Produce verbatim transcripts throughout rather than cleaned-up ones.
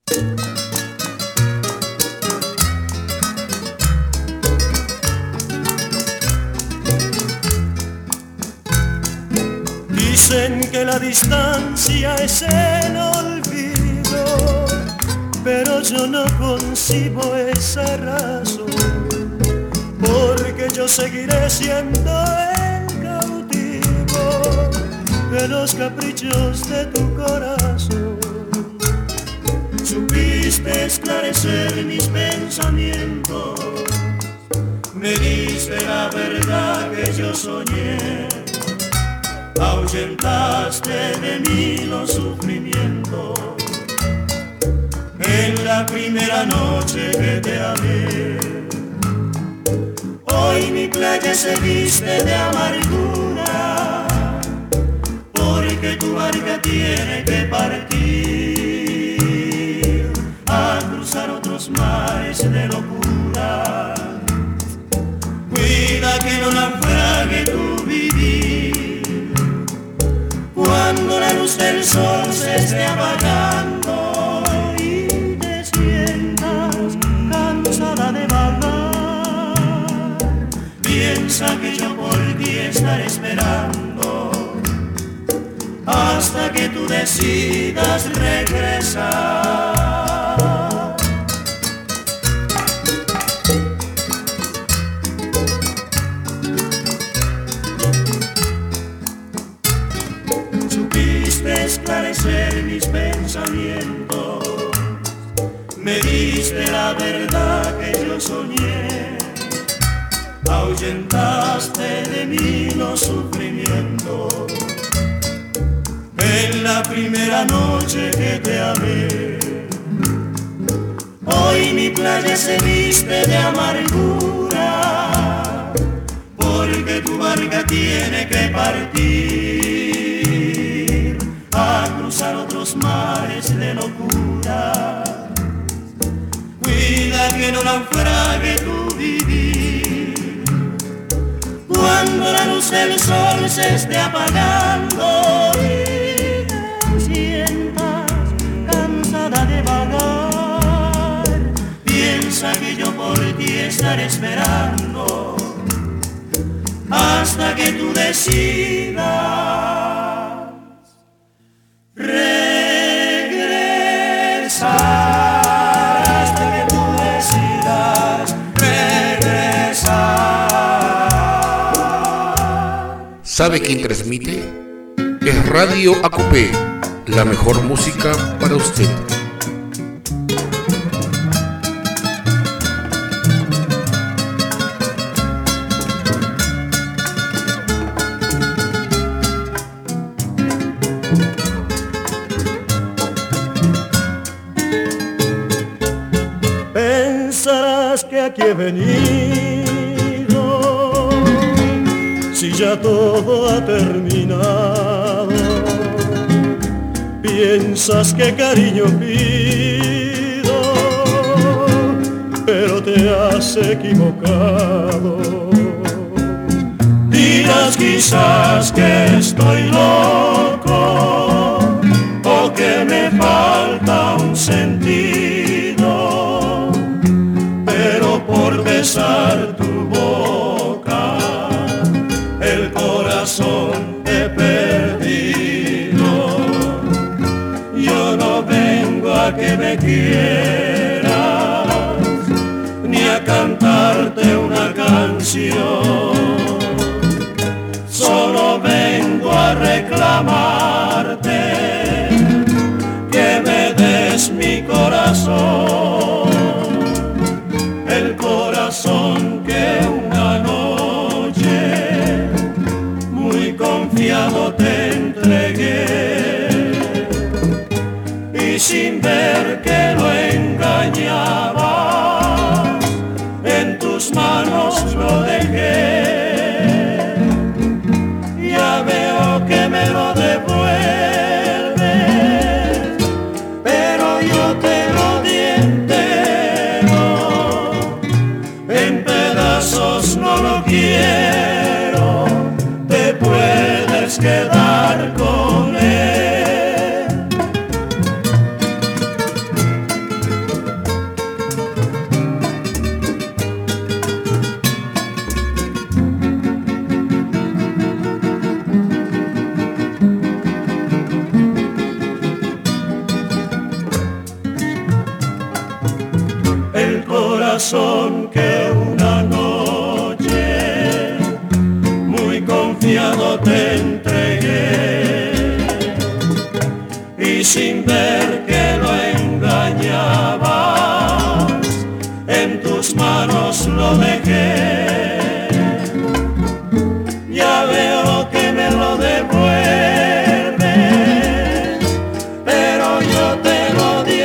Dicen que la distancia es el olvido, pero yo no concibo esa razón, porque yo seguiré siendo el cautivo de los caprichos de tu corazón. Supiste esclarecer mis pensamientos, me diste la verdad que yo soñé, ahuyentaste de mí los sufrimientos en la primera noche que te amé. Hoy mi playa se viste de amargura, porque tu barca tiene que partir a cruzar otros mares de locura. Cuida que no naufrague tu vivir cuando la luz del sol se esté apagando y te sientas cansada de vagar. Piensa que yo por ti estaré esperando hasta que tú decidas regresar. Esclarecer mis pensamientos, me diste la verdad que yo soñé, ahuyentaste de mí los sufrimientos en la primera noche que te amé. Hoy mi playa se viste de amargura, porque tu barca tiene que partir a cruzar otros mares de locura. Cuida que no naufrague tu vivir cuando la luz del sol se esté apagando y te sientas cansada de vagar. Piensa que yo por ti estaré esperando hasta que tú decidas regresar, hasta que tú decidas regresar. ¿Sabe quién transmite? Es Radio Acopé, la mejor música para usted. Que aquí he venido, si ya todo ha terminado. Piensas que cariño pido, pero te has equivocado. Dirás quizás que estoy loco o que me falta un sentido, pero por besar tu boca el corazón he perdido. Yo no vengo a que me quieras ni a cantarte una canción, solo vengo a reclamarte que me des mi corazón, el corazón que una noche muy confiado te entregué y sin ver que lo engañabas en tus manos lo dejé. Ya veo que me lo devuelves, pero yo te lo di entero, en pedazos no lo quiero, te puedes quedar con él. corazón que una noche muy confiado te entregué y sin ver que lo engañabas en tus manos lo dejé. Ya veo que me lo devuelves, pero yo te lo di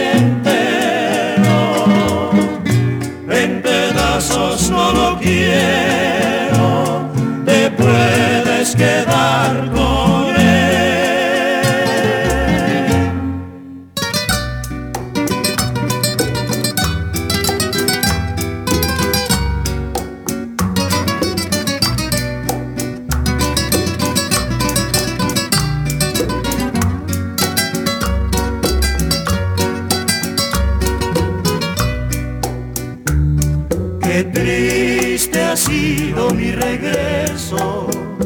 entero. En pedazos no lo quiero, te puedes quedar con él. Qué triste ha sido mi regreso,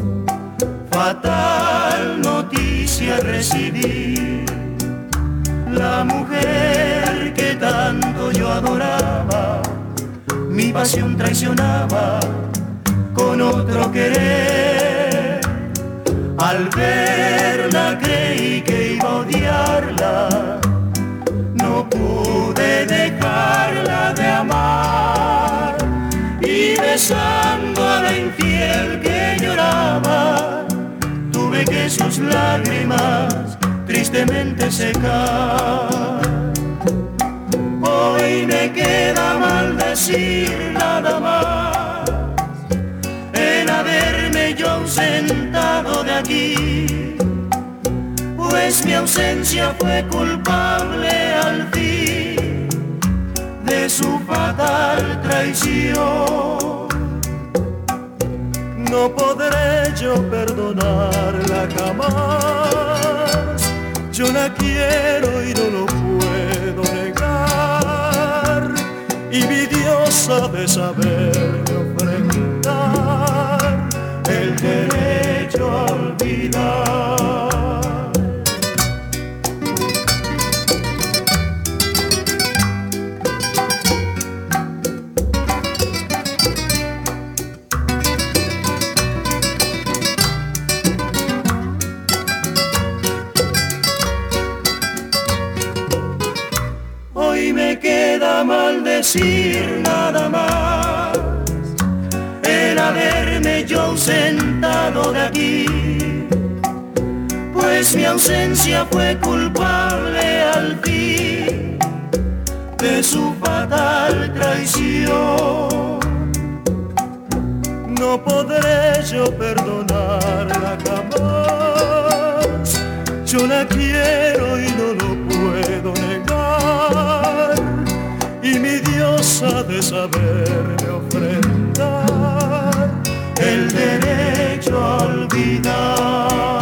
fatal noticia recibí. La mujer que tanto yo adoraba, mi pasión traicionaba con otro querer. Al verla creí que iba a odiarla, no pude dejarla de amar. Y besando a la infiel que lloraba, tuve que sus lágrimas tristemente secar. Hoy me queda maldecir nada más el haberme yo ausentado de aquí, pues mi ausencia fue culpable al fin de su fatal traición. No podré yo perdonarla jamás, yo la quiero y no lo puedo negar, y mi Dios ha de saberme ofrendar el derecho a olvidar. Hoy me queda maldecir nada más el haberme yo ausentado de aquí, pues mi ausencia fue culpable al fin de su fatal traición. No podré yo perdonarla jamás, yo la quiero y no lo puedo negar, y mi Dios ha de saberme ofrendar el derecho a olvidar.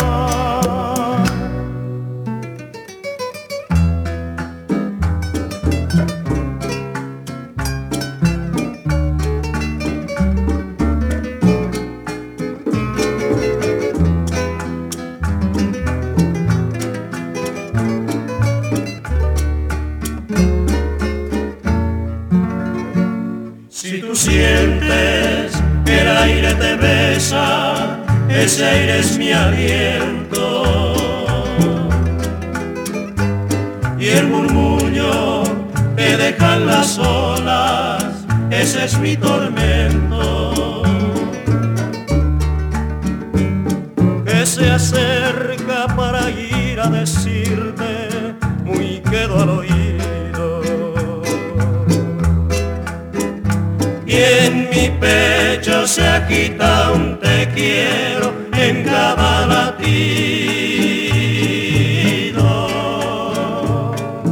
Si tú sientes que el aire te besa, ese aire es mi aliento, y el murmullo que dejan las olas, ese es mi tormento, que se acerca para ir a decirte muy quedo al oído. Y en mi pecho se agita un te quiero en cada latido.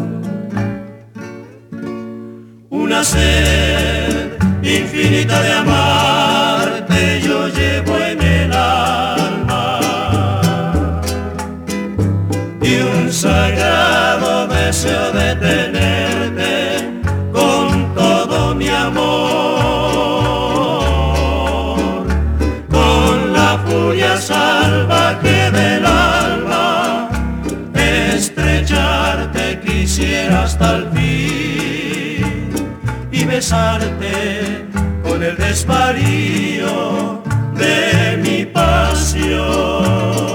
Una sed infinita de amarte yo llevo en el alma, y un sagrado deseo de tenerte con todo mi amor. Furia salvaje del alma, estrecharte quisiera hasta el fin y besarte con el desvarío de mi pasión.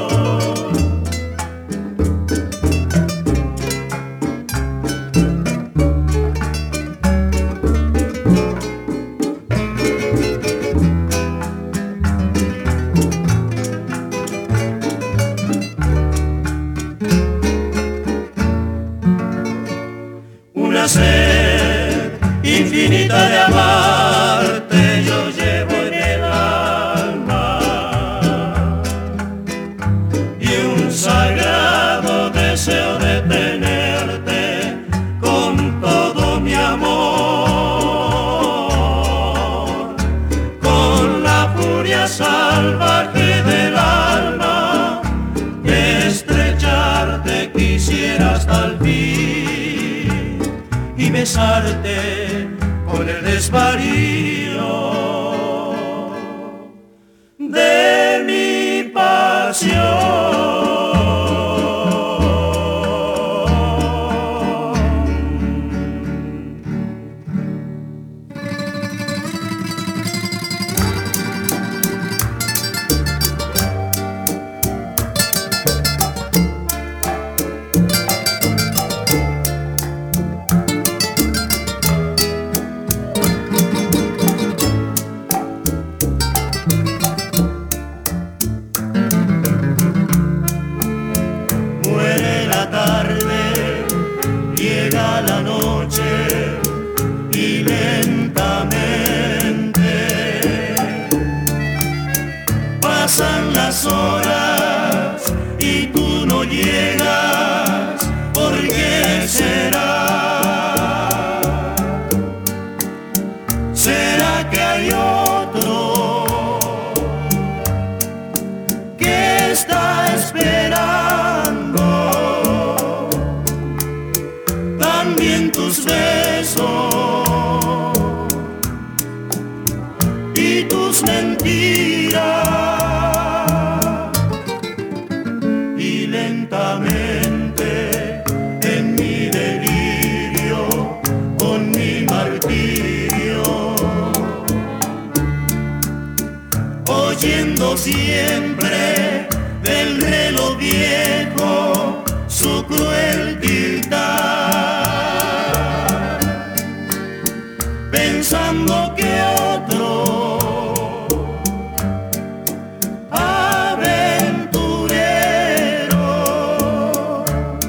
Una sed infinita de amarte yo llevo en el alma, y un sagrado deseo de tenerte con todo mi amor, con la furia salvaje del alma, estrecharte quisiera hasta el fin y besarte con el desvarío de mi pasión. Llega la noche y lentamente pasan las horas y tú no llegas. ¿Por qué será? ¿Será que hay otro que está esperando también tus besos y tus mentiras? Y lentamente en mi delirio, con mi martirio, oyendo siempre del reloj viejo su cruel dictar, pensando que otro aventurero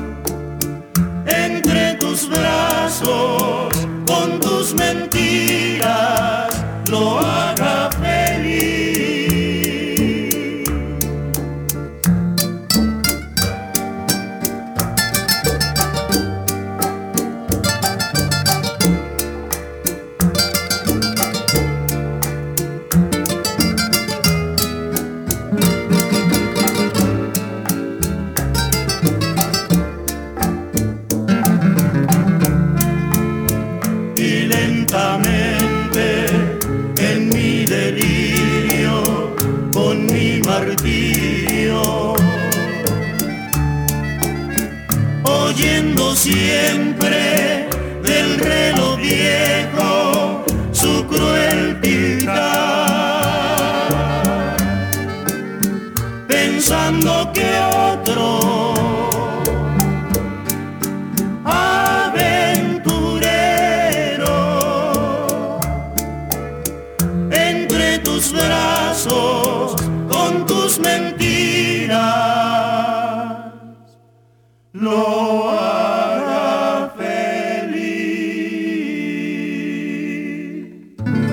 entre tus brazos con tus mentiras lo haga feliz. Lentamente en mi delirio, con mi martirio, oyendo siempre del reloj viejo su cruel picar, pensando que otro tus brazos con tus mentiras lo hará feliz.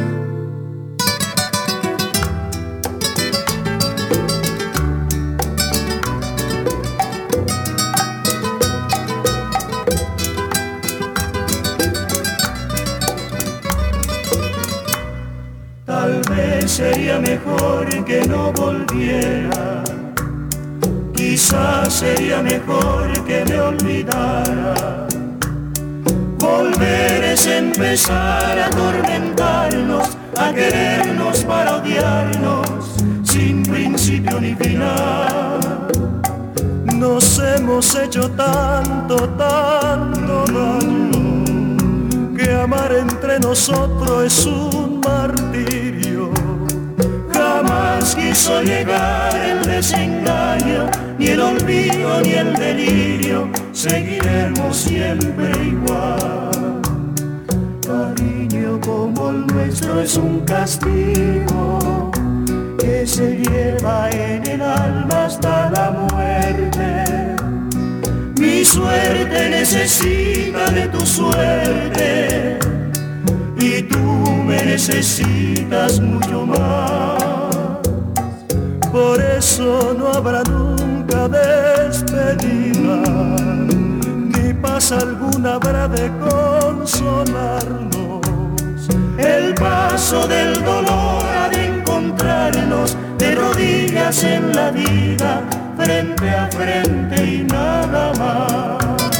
Tal vez sería mejor que no volviera, quizás sería mejor que me olvidara. Volver es empezar a atormentarnos, a querernos para odiarnos, sin principio ni final. Nos hemos hecho tanto, tanto daño, que amar entre nosotros es un martirio. Jamás quiso llegar el desengaño, ni el olvido ni el delirio, seguiremos siempre igual. Cariño como el nuestro es un castigo que se lleva en el alma hasta la muerte. Mi suerte necesita de tu suerte y tú me necesitas mucho más. Por eso no habrá nunca despedida, ni paz alguna habrá de consolarnos. El paso del dolor ha de encontrarnos de rodillas en la vida, frente a frente y nada más.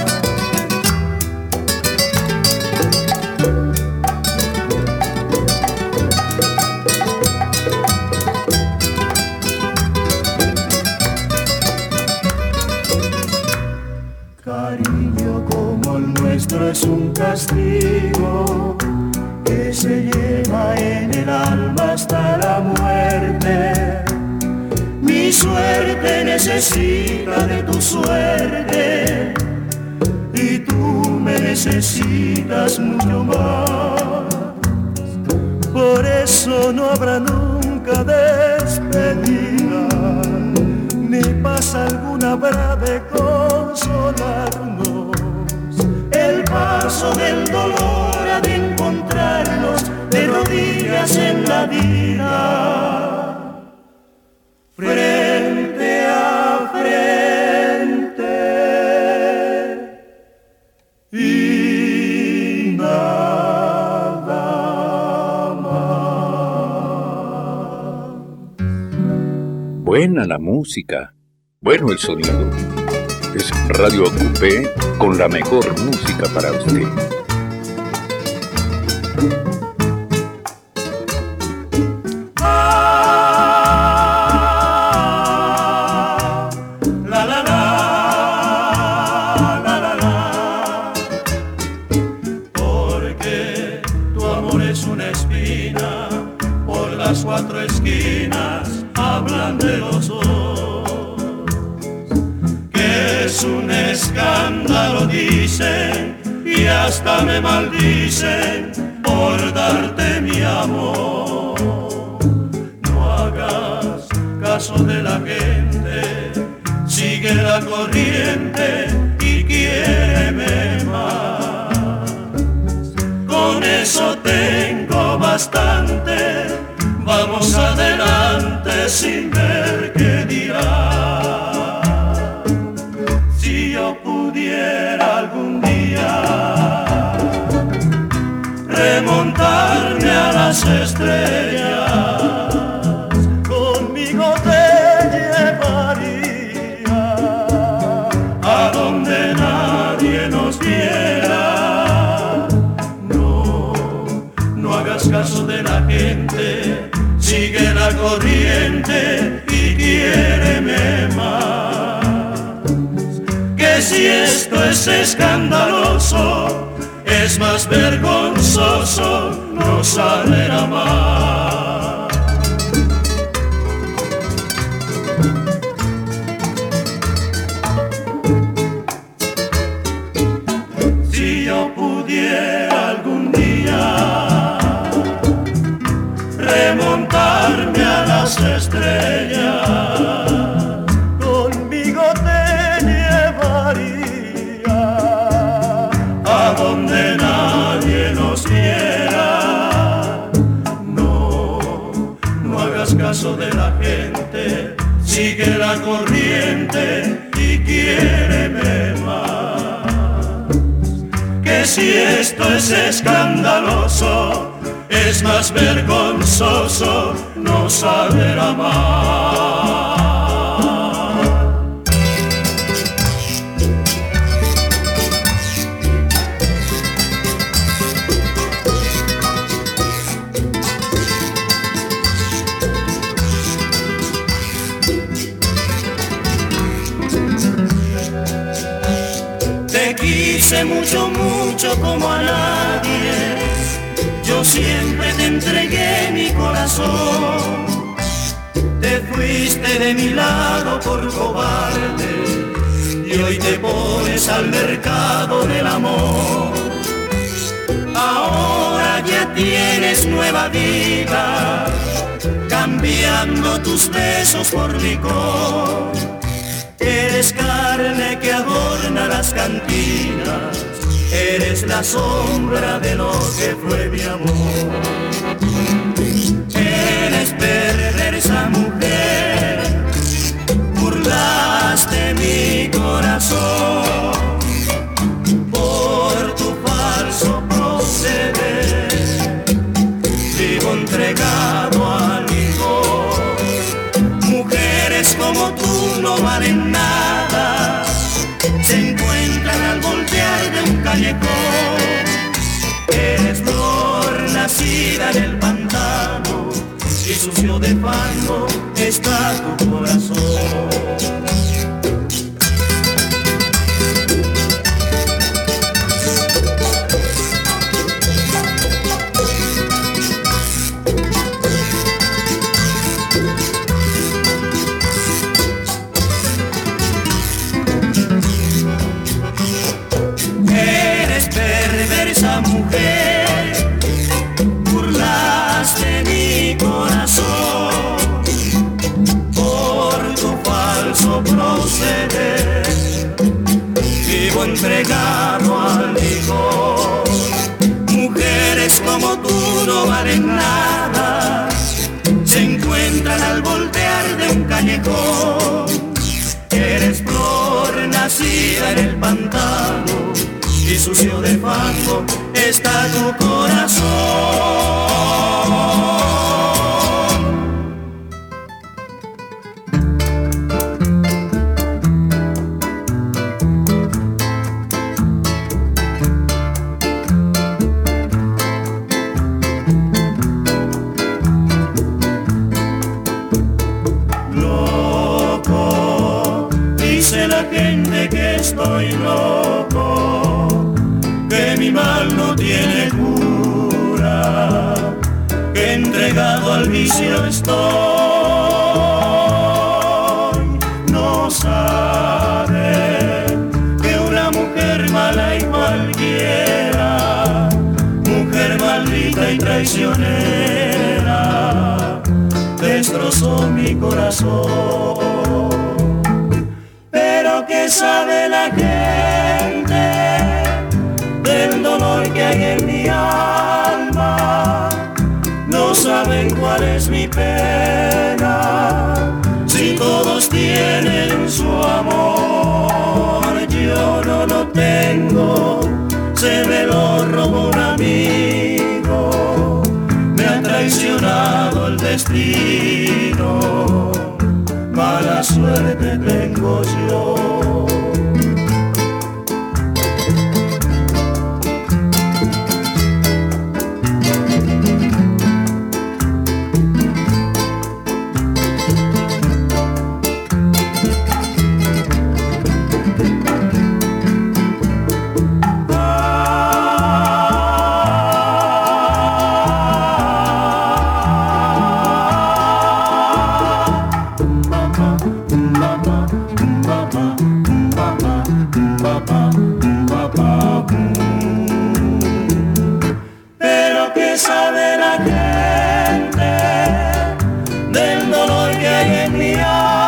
Cariño como el nuestro es un castigo que se lleva en el alma hasta la muerte. Mi suerte necesita de tu suerte y tú me necesitas mucho más. Por eso no habrá nunca despedida, ni paz alguna habrá de consolarnos. El paso del dolor ha de encontrarnos de rodillas en la vida, frente a frente y nada más. Buena la música, bueno el sonido. Es Radio Acupé con la mejor música para usted. Cuatro esquinas hablan de los dos, que es un escándalo dicen, y hasta me maldicen por darte mi amor. No hagas caso de la gente, sigue la corriente y quiéreme más. Con eso tengo bastante. Vamos adelante sin ver qué dirá. Si yo pudiera algún día remontarme a las estrellas, conmigo te llevaría a donde nadie nos viera. No, no hagas caso de la gente, sigue la corriente y quiéreme más. Que si esto es escandaloso, es más vergonzoso no saber amar. Si yo pudiera algún día remontarme a las estrellas, conmigo te llevaría a donde nadie nos viera. No, no hagas caso de la gente, sigue la corriente y quiéreme más. Que si esto es escandaloso, es más vergonzoso no saber amar. Te quise mucho, mucho como a nadie, siempre te entregué mi corazón. Te fuiste de mi lado por cobarde y hoy te pones al mercado del amor. Ahora ya tienes nueva vida, cambiando tus besos por licor. Eres carne que adorna las cantinas, eres la sombra de lo que fue mi amor. Eres perversa mujer, burlaste mi corazón por tu falso proceder. Vivo entregado al licor. Mujeres como tú no valen nada, se encuentran al voltear de un callejón. Eres flor nacida en el pantano y sucio de fango está tu corazón. Perversa mujer, burlaste mi corazón por tu falso proceder. Vivo entregado al licor. Mujeres como tú no valen nada, se encuentran al voltear de un callejón. Eres flor nacida en el pantano y sucio de fango está tu corazón. Loco, dice la gente que estoy loco, que mi mal no tiene cura, que entregado al vicio estoy. No saben que una mujer mala y cualquiera, mujer maldita y traicionera, destrozó mi corazón. Pero ¿qué sabe la gente del dolor que hay en mi alma? No saben cuál es mi pena, si todos tienen su amor. Yo no lo tengo, se me lo robó un amigo, me ha traicionado el destino, mala suerte tengo yo. Pero ¿qué sabe la gente del dolor que hay en mi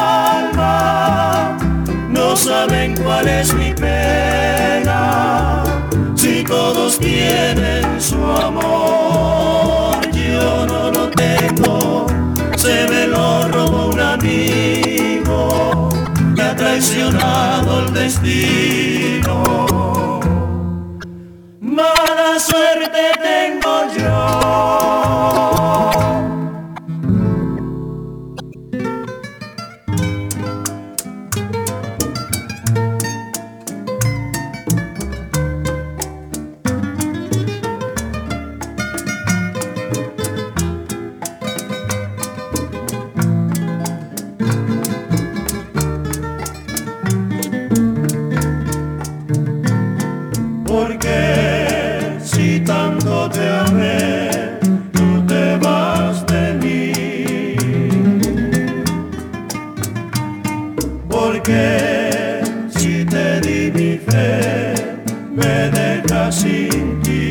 alma? No saben cuál es mi pena, si todos tienen su amor. Yo no lo tengo, se me lo robó un amigo, me ha traicionado el destino, mala suerte tengo yo. Porque si tanto te amé, porque si te di mi fe, me dejas sin ti.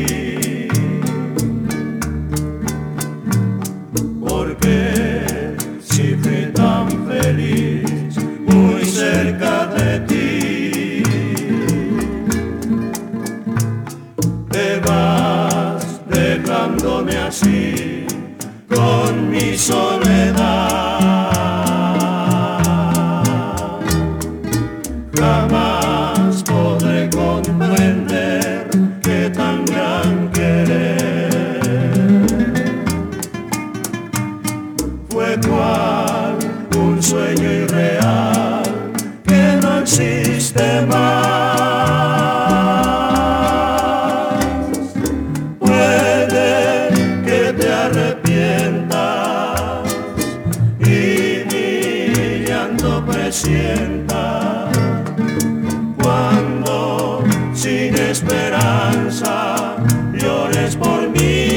Porque si fui tan feliz, muy cerca de ti, te vas dejándome así con mi soledad. Jamás podré comprender que tan gran querer fue cual un sueño irreal que no existe más. Puede que te arrepientas y mi llanto presienta cuando sin esperanza llores por mí.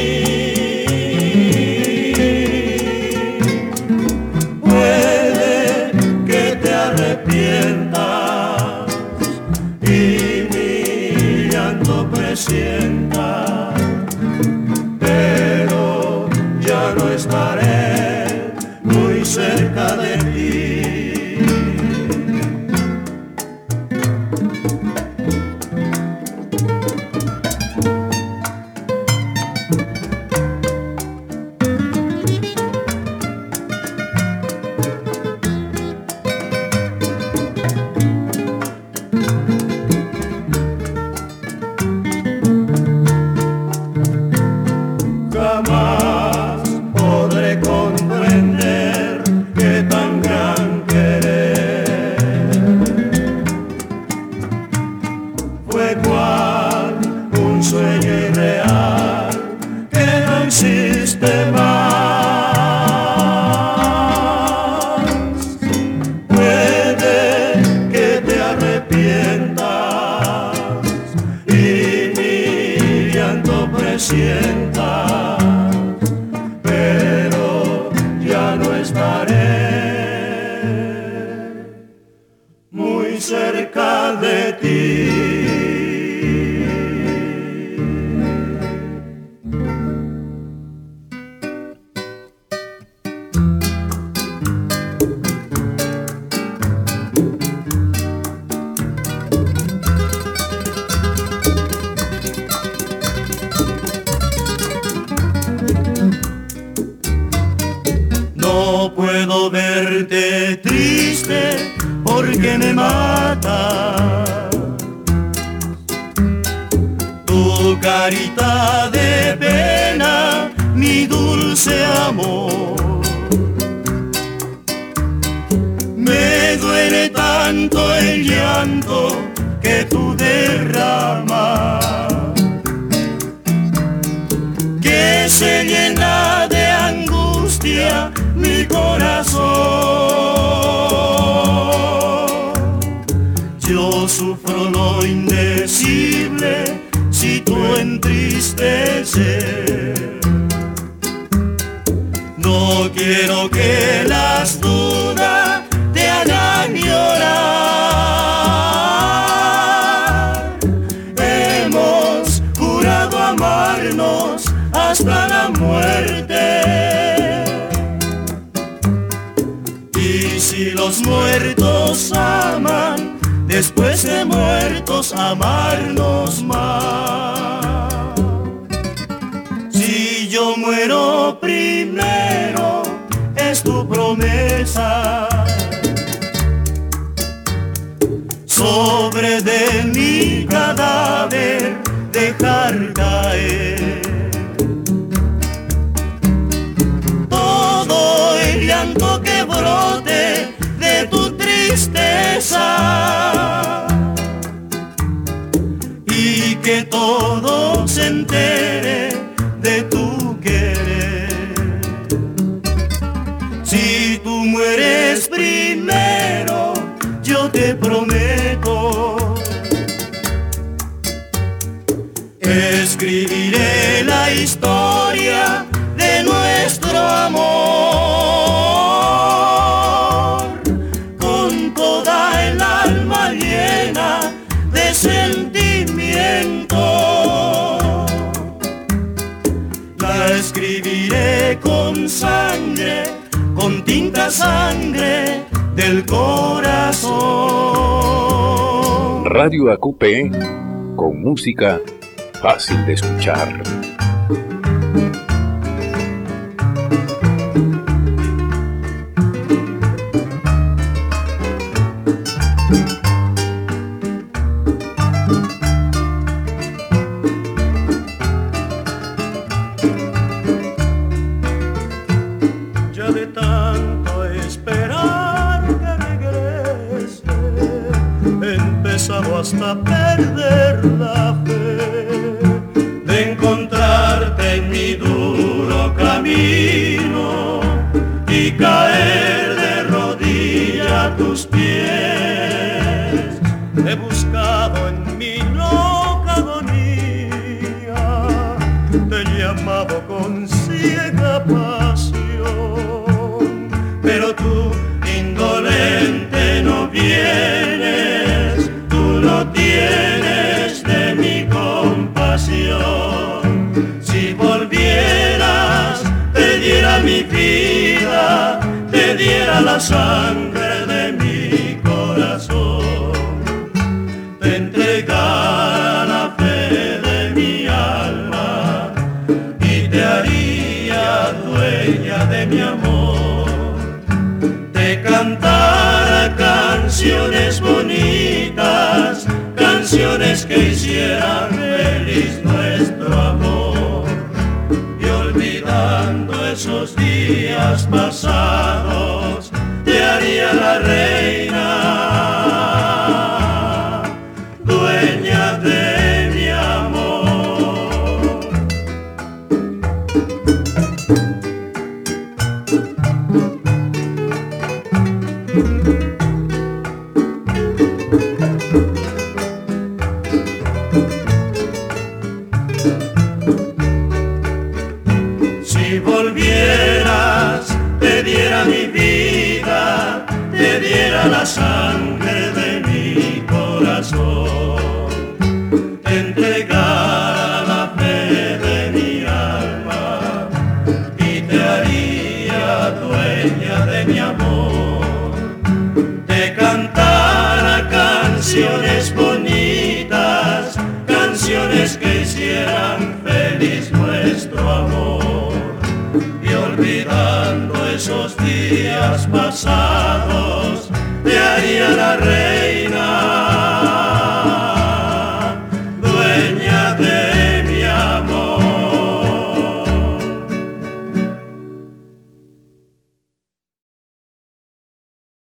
Puede que te arrepientas y mi llanto presienta, pero ya no estaré muy cerca de ti. Jamás podré comprender que tan gran querer fue cual un sueño irreal que no existe más. Puede que te arrepientas y mi llanto presienta, pero ya no estaré muy cerca de ti. No puedo verte triste porque me mata tu carita de pena, mi dulce amor. Me duele tanto el llanto que tú derramas, que se llena de angustia mi corazón. Yo sufro lo indecible si tú entristeces. No quiero que las dudas te hagan llorar. Hemos jurado amarnos hasta la muerte. Y si los muertos aman, después de muertos amarnos más. Si yo muero primero, es tu promesa, sobre de mi cadáver dejar caer todo el llanto que brote de tu tristeza, y que todo se entere de tu querer. Si tú mueres primero, yo te prometo, escribiré la historia de nuestro amor con toda el escribiré con sangre, con tinta sangre del corazón. Radio A Q P, con música fácil de escuchar. Hasta perder la fe de encontrarte en mi duro camino y caer de rodilla a tus pies. He buscado en mi loca agonía, te he llamado con ciega pasión, pero tú indolente no vienes. No tienes de mi compasión. Si volvieras, te diera mi vida, te diera la sangre de mi corazón, te entregara la fe de mi alma y te haría dueña de mi amor, te cantara canciones bonitas, canciones que hicieran feliz nuestro amor, y olvidando esos días pasados, te haría la reina, dueña de mi amor. Si volvieras, te diera mi vida, te diera la sangre de mi corazón, te entregara la fe de mi alma y te haría dueña de mi amor, te cantara canciones bonitas, canciones que hicieran feliz nuestro amor, y olvidando esos días pasados, te haría la reina.